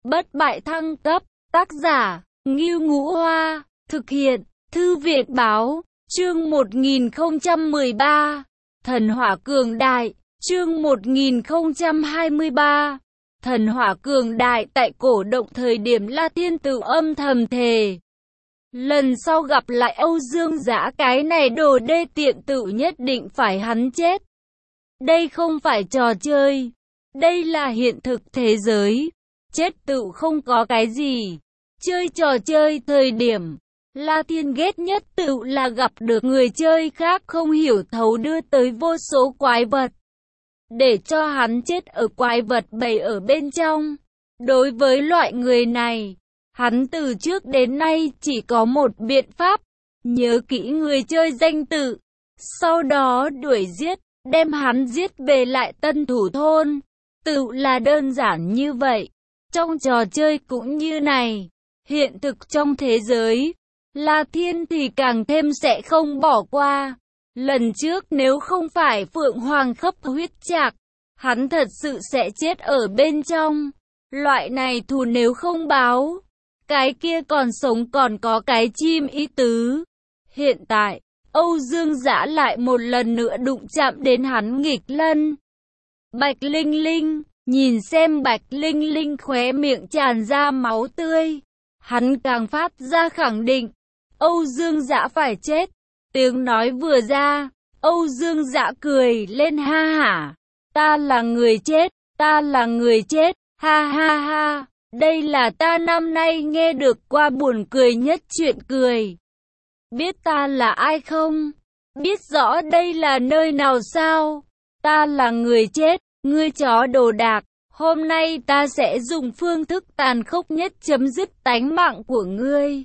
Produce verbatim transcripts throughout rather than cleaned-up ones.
Bất bại thăng cấp, tác giả, Ngưu Ngũ Hoa, thực hiện, Thư viện báo, chương một nghìn không trăm mười ba, Thần hỏa cường đại, chương một nghìn không trăm hai mươi ba, Thần hỏa cường đại. Tại cổ động thời điểm La Thiên Tự âm thầm thề. Lần sau gặp lại Âu Dương Dã, cái này đồ đê tiện tự nhất định phải hắn chết. Đây không phải trò chơi, đây là hiện thực thế giới. Chết tự không có cái gì. Chơi trò chơi thời điểm, La Thiên ghét nhất tự là gặp được người chơi khác không hiểu thấu đưa tới vô số quái vật, để cho hắn chết ở quái vật bầy ở bên trong. Đối với loại người này, hắn từ trước đến nay chỉ có một biện pháp, nhớ kỹ người chơi danh tự, sau đó đuổi giết, đem hắn giết về lại Tân Thủ Thôn. Tự là đơn giản như vậy. Trong trò chơi cũng như này, hiện thực trong thế giới, La Thiên thì càng thêm sẽ không bỏ qua. Lần trước nếu không phải Phượng Hoàng khắp huyết trạc, hắn thật sự sẽ chết ở bên trong. Loại này thù nếu không báo, cái kia còn sống còn có cái chim ý tứ. Hiện tại, Âu Dương Dã lại một lần nữa đụng chạm đến hắn nghịch lân. Bạch Linh Linh, nhìn xem Bạch Linh Linh khóe miệng tràn ra máu tươi, hắn càng phát ra khẳng định, Âu Dương Dã phải chết. Tiếng nói vừa ra, Âu Dương Dã cười lên ha hả. Ta là người chết, ta là người chết, ha ha ha. Đây là ta năm nay nghe được qua buồn cười nhất chuyện cười. Biết ta là ai không? Biết rõ đây là nơi nào sao? Ta là người chết, ngươi chó đồ đạc. Hôm nay ta sẽ dùng phương thức tàn khốc nhất chấm dứt tánh mạng của ngươi.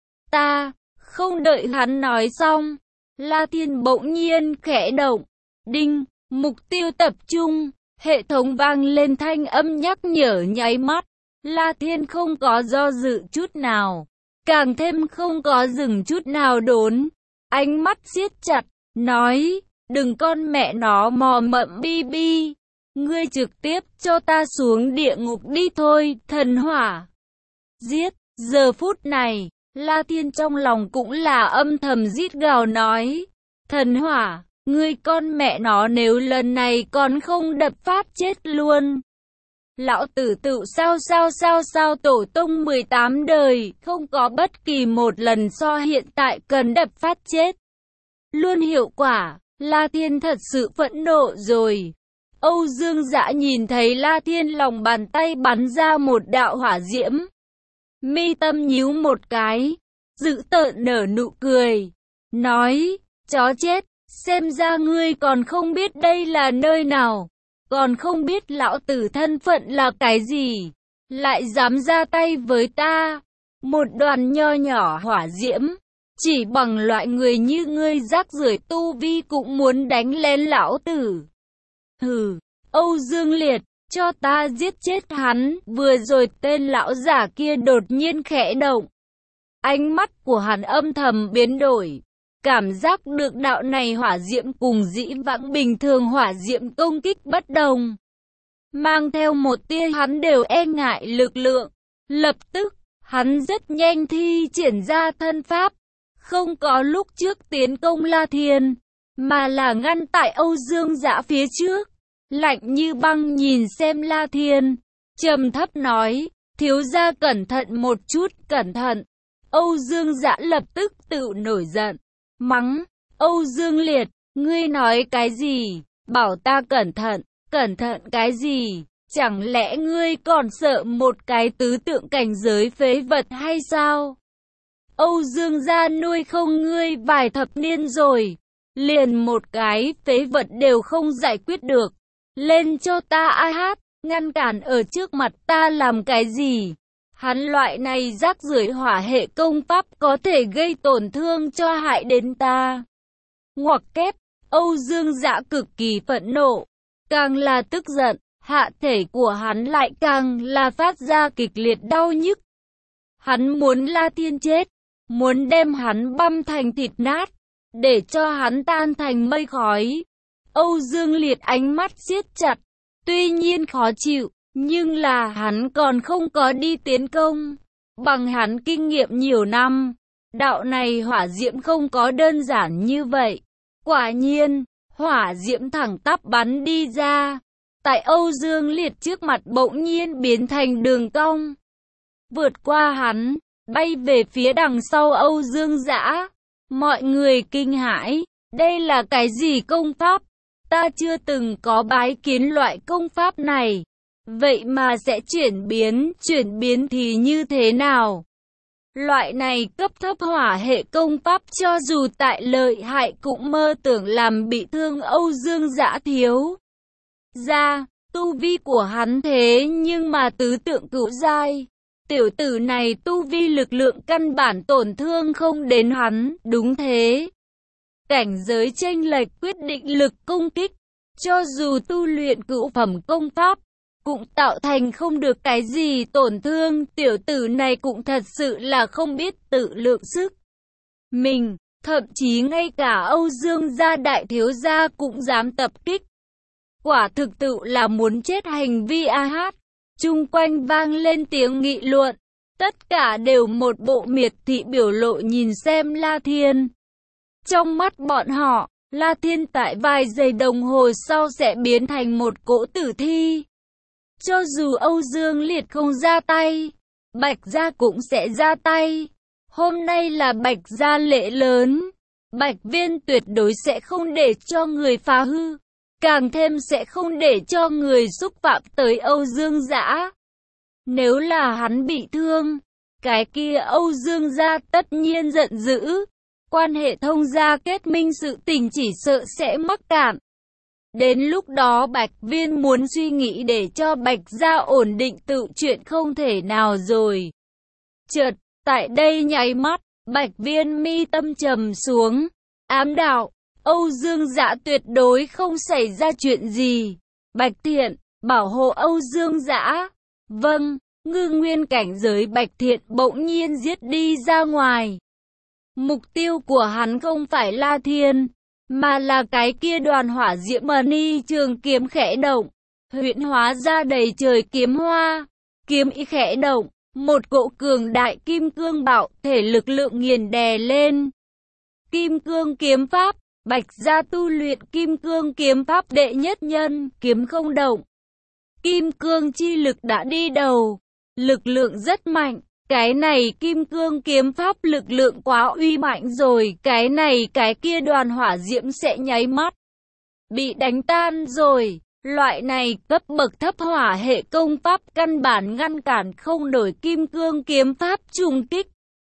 Ta, không đợi hắn nói xong, La Thiên bỗng nhiên khẽ động. Đinh, mục tiêu tập trung, hệ thống vang lên thanh âm nhắc nhở nháy mắt. La Thiên không có do dự chút nào, càng thêm không có dừng chút nào đốn. Ánh mắt siết chặt, nói, đừng con mẹ nó mò mẫm bi bi. Ngươi trực tiếp cho ta xuống địa ngục đi thôi, thần hỏa. Giết, giờ phút này, La Thiên trong lòng cũng là âm thầm rít gào nói. Thần hỏa, ngươi con mẹ nó nếu lần này còn không đập phát chết luôn. Lão tử tự sao sao sao sao tổ tông mười tám đời, không có bất kỳ một lần so hiện tại cần đập phát chết luôn hiệu quả. La Thiên thật sự phẫn nộ rồi. Âu Dương Dã nhìn thấy La Thiên lòng bàn tay bắn ra một đạo hỏa diễm, mi tâm nhíu một cái, dữ tợn nở nụ cười, nói, chó chết, xem ra ngươi còn không biết đây là nơi nào, còn không biết lão tử thân phận là cái gì, lại dám ra tay với ta. Một đoàn nho nhỏ hỏa diễm, chỉ bằng loại người như ngươi rác rưởi tu vi cũng muốn đánh lên lão tử. Hừ, Âu Dương Liệt, cho ta giết chết hắn. Vừa rồi tên lão giả kia đột nhiên khẽ động. Ánh mắt của hắn âm thầm biến đổi. Cảm giác được đạo này hỏa diễm cùng dĩ vãng bình thường hỏa diễm công kích bất đồng, mang theo một tia hắn đều e ngại lực lượng. Lập tức, hắn rất nhanh thi triển ra thân pháp. Không có lúc trước tiến công La Thiên, mà là ngăn tại Âu Dương Dã phía trước. Lạnh như băng nhìn xem La Thiên, trầm thấp nói, thiếu gia cẩn thận một chút, cẩn thận. Âu Dương Dã lập tức tự nổi giận, mắng, Âu Dương Liệt, ngươi nói cái gì, bảo ta cẩn thận, cẩn thận cái gì, chẳng lẽ ngươi còn sợ một cái tứ tượng cảnh giới phế vật hay sao? Âu Dương gia nuôi không ngươi vài thập niên rồi, liền một cái phế vật đều không giải quyết được. Lên cho ta ai hát, ngăn cản ở trước mặt ta làm cái gì? Hắn loại này rác rưởi hỏa hệ công pháp có thể gây tổn thương cho hại đến ta. Ngoặc kép, Âu Dương Dã cực kỳ phẫn nộ, càng là tức giận, hạ thể của hắn lại càng là phát ra kịch liệt đau nhức. Hắn muốn La Thiên chết, muốn đem hắn băm thành thịt nát, để cho hắn tan thành mây khói. Âu Dương Liệt ánh mắt siết chặt, tuy nhiên khó chịu, Nhưng là hắn còn không có đi tiến công. Bằng hắn kinh nghiệm nhiều năm, đạo này hỏa diễm không có đơn giản như vậy. Quả nhiên, hỏa diễm thẳng tắp bắn đi ra. Tại Âu Dương Liệt trước mặt bỗng nhiên biến thành đường cong. Vượt qua hắn, bay về phía đằng sau Âu Dương Dã. Mọi người kinh hãi, đây là cái gì công pháp? Ta chưa từng có bái kiến loại công pháp này. Vậy mà sẽ chuyển biến, chuyển biến thì như thế nào? Loại này cấp thấp hỏa hệ công pháp cho dù tại lợi hại cũng mơ tưởng làm bị thương Âu Dương Dã thiếu ra, tu vi của hắn thế nhưng mà tứ tượng cửu giai. Tiểu tử này tu vi lực lượng căn bản tổn thương không đến hắn, đúng thế. Cảnh giới chênh lệch quyết định lực công kích, cho dù tu luyện cửu phẩm công pháp, cũng tạo thành không được cái gì tổn thương. Tiểu tử này cũng thật sự là không biết tự lượng sức mình, thậm chí ngay cả Âu Dương gia đại thiếu gia cũng dám tập kích. Quả thực tự là muốn chết hành vi a hát. Chung quanh vang lên tiếng nghị luận, tất cả đều một bộ miệt thị biểu lộ nhìn xem La Thiên. Trong mắt bọn họ, La Thiên tại vài giây đồng hồ sau sẽ biến thành một cỗ tử thi. Cho dù Âu Dương Liệt không ra tay, Bạch Gia cũng sẽ ra tay. Hôm nay là Bạch Gia lễ lớn, Bạch Viên tuyệt đối sẽ không để cho người phá hư, càng thêm sẽ không để cho người xúc phạm tới Âu Dương Dã. Nếu là hắn bị thương, cái kia Âu Dương gia tất nhiên giận dữ. Quan hệ thông gia kết minh sự tình chỉ sợ sẽ mắc cạn. Đến lúc đó Bạch Viên muốn suy nghĩ để cho Bạch Gia ổn định tự chuyện không thể nào rồi. Chợt, tại đây nháy mắt, Bạch Viên mi tâm trầm xuống, ám đạo, Âu Dương Dã tuyệt đối không xảy ra chuyện gì. Bạch Thiện, bảo hộ Âu Dương Dã. Vâng, ngư nguyên cảnh giới Bạch Thiện bỗng nhiên giết đi ra ngoài. Mục tiêu của hắn không phải La Thiên, mà là cái kia đoàn hỏa diễm mani trường kiếm khẽ động, huyễn hóa ra đầy trời kiếm hoa, kiếm ý khẽ động, một cỗ cường đại kim cương bạo thể lực lượng nghiền đè lên. Kim cương kiếm pháp, Bạch Gia tu luyện kim cương kiếm pháp đệ nhất nhân, kiếm không động. Kim cương chi lực đã đi đầu, lực lượng rất mạnh. Cái này kim cương kiếm pháp lực lượng quá uy mạnh rồi, cái này cái kia đoàn hỏa diễm sẽ nháy mắt bị đánh tan rồi. Loại này cấp bậc thấp hỏa hệ công pháp căn bản ngăn cản không nổi kim cương kiếm pháp trùng kích.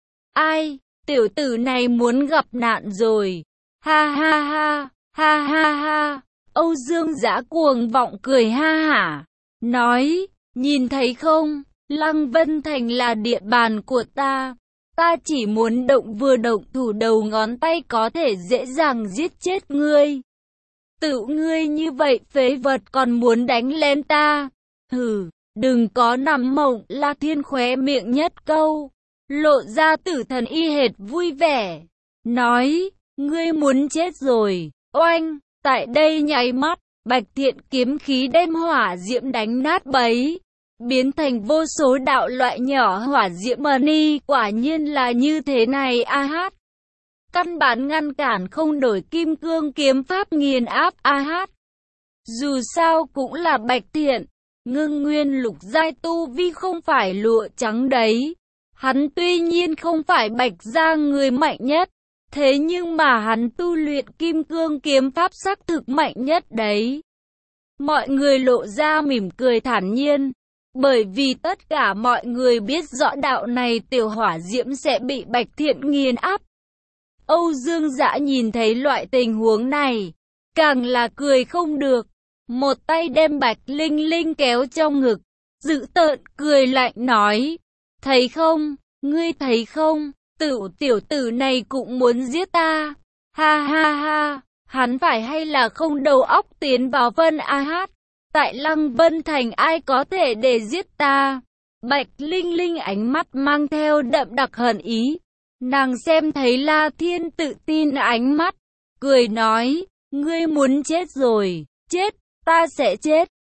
Ai, tiểu tử này muốn gặp nạn rồi. Ha ha ha, ha ha ha. Âu Dương Dã cuồng vọng cười ha hả, nói, nhìn thấy không? Lăng Vân Thành là địa bàn của ta, ta chỉ muốn động vừa động thủ đầu ngón tay có thể dễ dàng giết chết ngươi. Tự ngươi như vậy phế vật còn muốn đánh lên ta, hừ, đừng có nằm mộng. La Thiên khóe miệng nhất câu, lộ ra tử thần y hệt vui vẻ, nói, ngươi muốn chết rồi. Oanh, tại đây nháy mắt, Bạch Thiện kiếm khí đem hỏa diễm đánh nát bấy, biến thành vô số đạo loại nhỏ hỏa diễm mani. Quả nhiên là như thế này a hát. Căn bản ngăn cản không đổi kim cương kiếm pháp nghiền áp a hát. Dù sao cũng là Bạch Thiện, ngưng nguyên lục giai tu vi không phải lụa trắng đấy. Hắn tuy nhiên không phải Bạch Gia người mạnh nhất, thế nhưng mà hắn tu luyện kim cương kiếm pháp xác thực mạnh nhất đấy. Mọi người lộ ra mỉm cười thản nhiên. Bởi vì tất cả mọi người biết rõ đạo này tiểu hỏa diễm sẽ bị Bạch Thiện nghiền áp. Âu Dương Dã nhìn thấy loại tình huống này, càng là cười không được. Một tay đem Bạch Linh Linh kéo trong ngực, dữ tợn cười lạnh nói, thấy không, ngươi thấy không, tiểu tiểu tử này cũng muốn giết ta. Ha ha ha, hắn phải hay là không đầu óc tiến vào Vân a hát. Tại Lăng Vân Thành ai có thể để giết ta? Bạch Linh Linh ánh mắt mang theo đậm đặc hận ý. Nàng xem thấy La Thiên tự tin ánh mắt, cười nói, ngươi muốn chết rồi, chết, ta sẽ chết.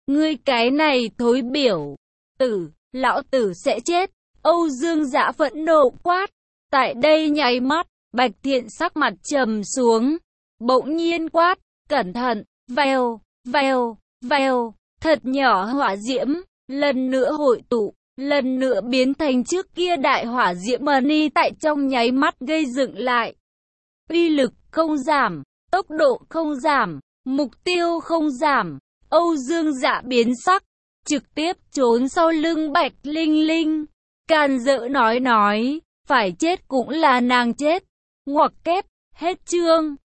Ngươi cái này thối biểu tử, lão tử sẽ chết. Âu Dương Dã phẫn nộ quát. Tại đây nháy mắt, Bạch Thiện sắc mặt trầm xuống, bỗng nhiên quát, cẩn thận, vèo, vèo, vèo, thật nhỏ hỏa diễm, lần nữa hội tụ, lần nữa biến thành trước kia đại hỏa diễm mani tại trong nháy mắt gây dựng lại. Uy lực không giảm, tốc độ không giảm, mục tiêu không giảm. Âu Dương Dã biến sắc, trực tiếp trốn sau lưng Bạch Linh Linh. Càn rỡ nói nói, phải chết cũng là nàng chết. Ngoặc kép, hết chương.